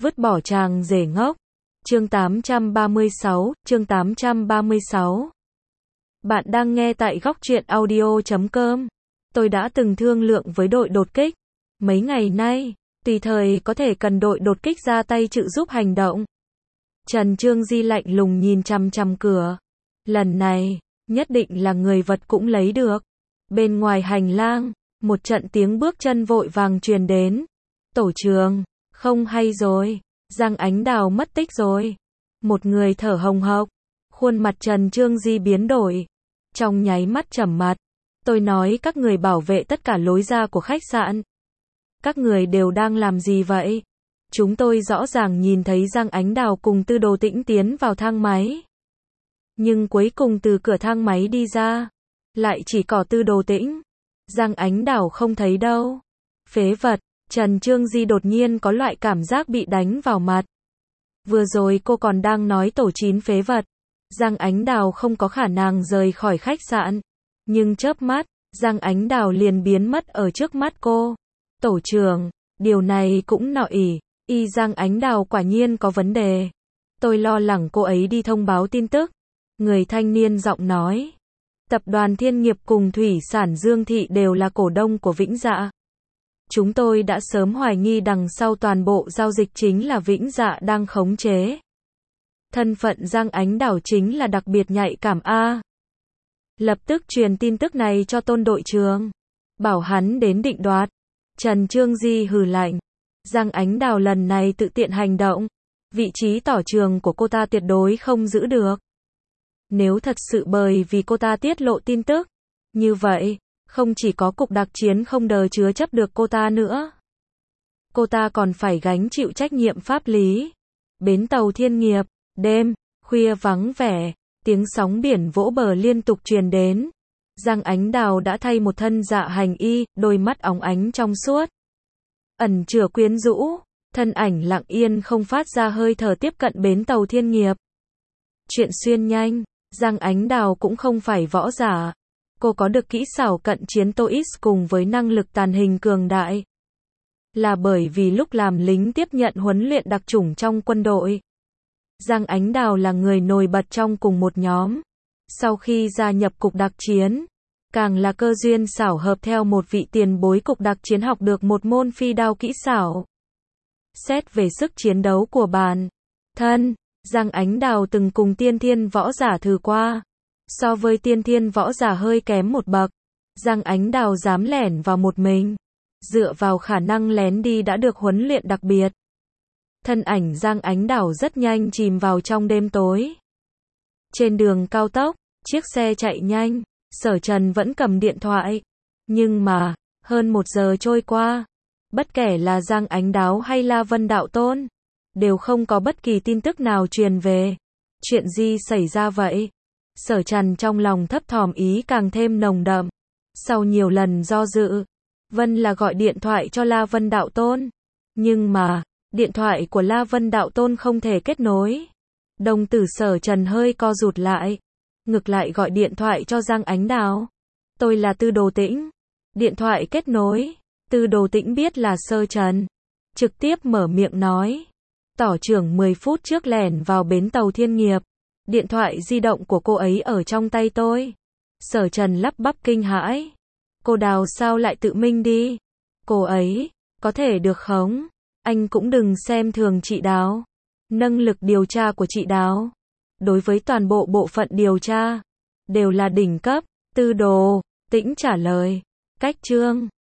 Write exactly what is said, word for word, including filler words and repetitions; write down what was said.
Vứt bỏ chàng rể ngốc. Chương tám trăm ba mươi sáu, chương tám trăm ba mươi sáu. Bạn đang nghe tại góc truyện audio chấm com. Tôi đã từng thương lượng với đội đột kích. Mấy ngày nay, tùy thời có thể cần đội đột kích ra tay trợ giúp hành động. Trần Trương Di lạnh lùng nhìn chằm chằm cửa. Lần này, nhất định là người vật cũng lấy được. Bên ngoài hành lang, một trận tiếng bước chân vội vàng truyền đến. Tổ trưởng, không hay rồi, Giang Ánh Đào mất tích rồi. Một người thở hồng hộc, khuôn mặt Trần Trương Di biến đổi. Trong nháy mắt trầm mặt, tôi nói các người bảo vệ tất cả lối ra của khách sạn. Các người đều đang làm gì vậy? Chúng tôi rõ ràng nhìn thấy Giang Ánh Đào cùng Tư Đồ Tĩnh tiến vào thang máy. Nhưng cuối cùng từ cửa thang máy đi ra, lại chỉ có Tư Đồ Tĩnh. Giang Ánh Đào không thấy đâu. Phế vật, Trần Trương Di đột nhiên có loại cảm giác bị đánh vào mặt. Vừa rồi cô còn đang nói tổ chín phế vật. Giang Ánh Đào không có khả năng rời khỏi khách sạn. Nhưng chớp mắt, Giang Ánh Đào liền biến mất ở trước mắt cô. Tổ trưởng, điều này cũng nọ ỉ. Y Giang Ánh Đào quả nhiên có vấn đề. Tôi lo lắng cô ấy đi thông báo tin tức. Người thanh niên giọng nói. Tập đoàn Thiên Nghiệp cùng Thủy sản Dương Thị đều là cổ đông của Vĩnh Dạ. Chúng tôi đã sớm hoài nghi đằng sau toàn bộ giao dịch chính là Vĩnh Dạ đang khống chế. Thân phận Giang Ánh Đào chính là đặc biệt nhạy cảm a. Lập tức truyền tin tức này cho Tôn đội trưởng. Bảo hắn đến định đoạt. Trần Trương Di hừ lạnh. Giang Ánh Đào lần này tự tiện hành động. Vị trí tỏ trường của cô ta tuyệt đối không giữ được. Nếu thật sự bởi vì cô ta tiết lộ tin tức, như vậy, không chỉ có cục đặc chiến không đờ chứa chấp được cô ta nữa. Cô ta còn phải gánh chịu trách nhiệm pháp lý. Bến tàu Thiên Nghiệp, đêm, khuya vắng vẻ, tiếng sóng biển vỗ bờ liên tục truyền đến. Giang Ánh Đào đã thay một thân dạ hành y, đôi mắt óng ánh trong suốt. Ẩn chứa quyến rũ, thân ảnh lặng yên không phát ra hơi thở tiếp cận bến tàu Thiên Nghiệp. Chuyện xuyên nhanh, Giang Ánh Đào cũng không phải võ giả. Cô có được kỹ xảo cận chiến Toix cùng với năng lực tàn hình cường đại. Là bởi vì lúc làm lính tiếp nhận huấn luyện đặc chủng trong quân đội. Giang Ánh Đào là người nổi bật trong cùng một nhóm. Sau khi gia nhập cục đặc chiến, càng là cơ duyên xảo hợp theo một vị tiền bối cục đặc chiến học được một môn phi đao kỹ xảo. Xét về sức chiến đấu của bản thân, Giang Ánh Đào từng cùng tiên thiên võ giả thử qua. So với tiên thiên võ giả hơi kém một bậc, Giang Ánh Đào dám lẻn vào một mình. Dựa vào khả năng lén đi đã được huấn luyện đặc biệt. Thân ảnh Giang Ánh Đào rất nhanh chìm vào trong đêm tối. Trên đường cao tốc, chiếc xe chạy nhanh, Sở Trần vẫn cầm điện thoại. Nhưng mà, hơn một giờ trôi qua, bất kể là Giang Ánh Đào hay La Vân Đạo Tôn, đều không có bất kỳ tin tức nào truyền về. Chuyện gì xảy ra vậy? Sở Trần trong lòng thấp thỏm ý càng thêm nồng đậm. Sau nhiều lần do dự, Vân là gọi điện thoại cho La Vân Đạo Tôn. Nhưng mà, điện thoại của La Vân Đạo Tôn không thể kết nối. Đồng tử Sở Trần hơi co rụt lại. Ngược lại gọi điện thoại cho Giang Ánh Đào. Tôi là Tư Đồ Tĩnh. Điện thoại kết nối. Tư Đồ Tĩnh biết là Sở Trần. Trực tiếp mở miệng nói. Tỏ trưởng mười phút trước lẻn vào bến tàu Thiên Nghiệp. Điện thoại di động của cô ấy ở trong tay tôi. Sở Trần lắp bắp kinh hãi. Cô Đào sao lại tự mình đi? Cô ấy, có thể được không? Anh cũng đừng xem thường chị Đào. Năng lực điều tra của chị Đào, đối với toàn bộ bộ phận điều tra, đều là đỉnh cấp. Tư Đồ Tĩnh trả lời. Cách chương